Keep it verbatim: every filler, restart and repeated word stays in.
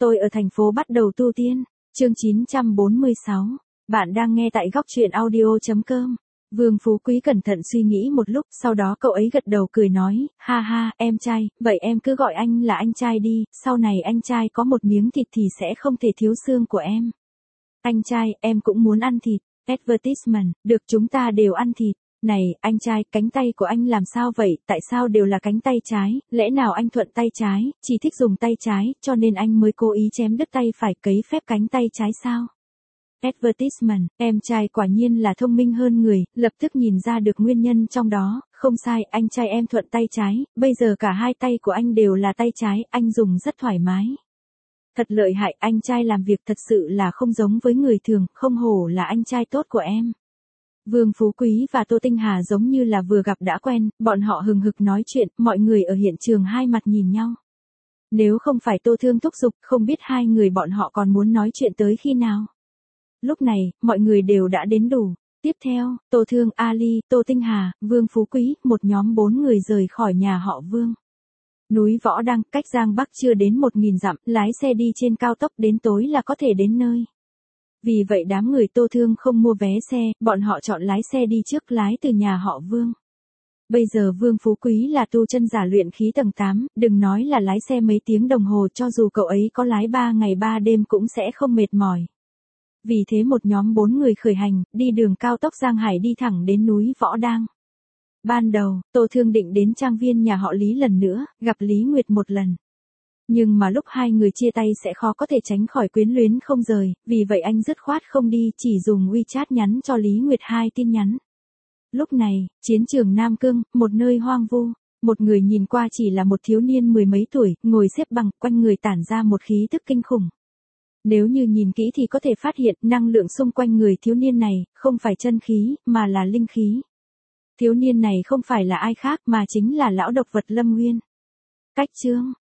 Tôi ở thành phố bắt đầu tu tiên. Chương chín trăm bốn mươi sáu. Bạn đang nghe tại góc truyện audio chấm com. Vương Phú Quý cẩn thận suy nghĩ một lúc, sau đó cậu ấy gật đầu cười nói, ha ha, em trai, vậy em cứ gọi anh là anh trai đi, sau này anh trai có một miếng thịt thì sẽ không thể thiếu xương của em. Anh trai, em cũng muốn ăn thịt. Advertisement, được, chúng ta đều ăn thịt. Này, anh trai, cánh tay của anh làm sao vậy, tại sao đều là cánh tay trái, lẽ nào anh thuận tay trái, chỉ thích dùng tay trái, cho nên anh mới cố ý chém đứt tay phải cấy phép cánh tay trái sao? Advertisement, em trai quả nhiên là thông minh hơn người, lập tức nhìn ra được nguyên nhân trong đó, không sai, anh trai em thuận tay trái, bây giờ cả hai tay của anh đều là tay trái, anh dùng rất thoải mái. Thật lợi hại, anh trai làm việc thật sự là không giống với người thường, không hổ là anh trai tốt của em. Vương Phú Quý và Tô Tinh Hà giống như là vừa gặp đã quen, bọn họ hừng hực nói chuyện, mọi người ở hiện trường hai mặt nhìn nhau. Nếu không phải Tô Thương thúc giục, không biết hai người bọn họ còn muốn nói chuyện tới khi nào. Lúc này, mọi người đều đã đến đủ. Tiếp theo, Tô Thương, Ali, Tô Tinh Hà, Vương Phú Quý, một nhóm bốn người rời khỏi nhà họ Vương. Núi Võ Đăng, cách Giang Bắc chưa đến một nghìn dặm, lái xe đi trên cao tốc đến tối là có thể đến nơi. Vì vậy đám người Tô Thương không mua vé xe, bọn họ chọn lái xe đi trước, lái từ nhà họ Vương. Bây giờ Vương Phú Quý là tu chân giả luyện khí tầng tám, đừng nói là lái xe mấy tiếng đồng hồ, cho dù cậu ấy có lái ba ngày ba đêm cũng sẽ không mệt mỏi. Vì thế một nhóm bốn người khởi hành, đi đường cao tốc Giang Hải đi thẳng đến núi Võ Đăng. Ban đầu, Tô Thương định đến trang viên nhà họ Lý lần nữa, gặp Lý Nguyệt một lần. Nhưng mà lúc hai người chia tay sẽ khó có thể tránh khỏi quyến luyến không rời, vì vậy anh dứt khoát không đi, chỉ dùng WeChat nhắn cho Lý Nguyệt hai tin nhắn. Lúc này, chiến trường Nam Cương, một nơi hoang vu, một người nhìn qua chỉ là một thiếu niên mười mấy tuổi, ngồi xếp bằng, quanh người tản ra một khí tức kinh khủng. Nếu như nhìn kỹ thì có thể phát hiện năng lượng xung quanh người thiếu niên này, không phải chân khí, mà là linh khí. Thiếu niên này không phải là ai khác mà chính là lão độc vật Lâm Nguyên. Cách chương,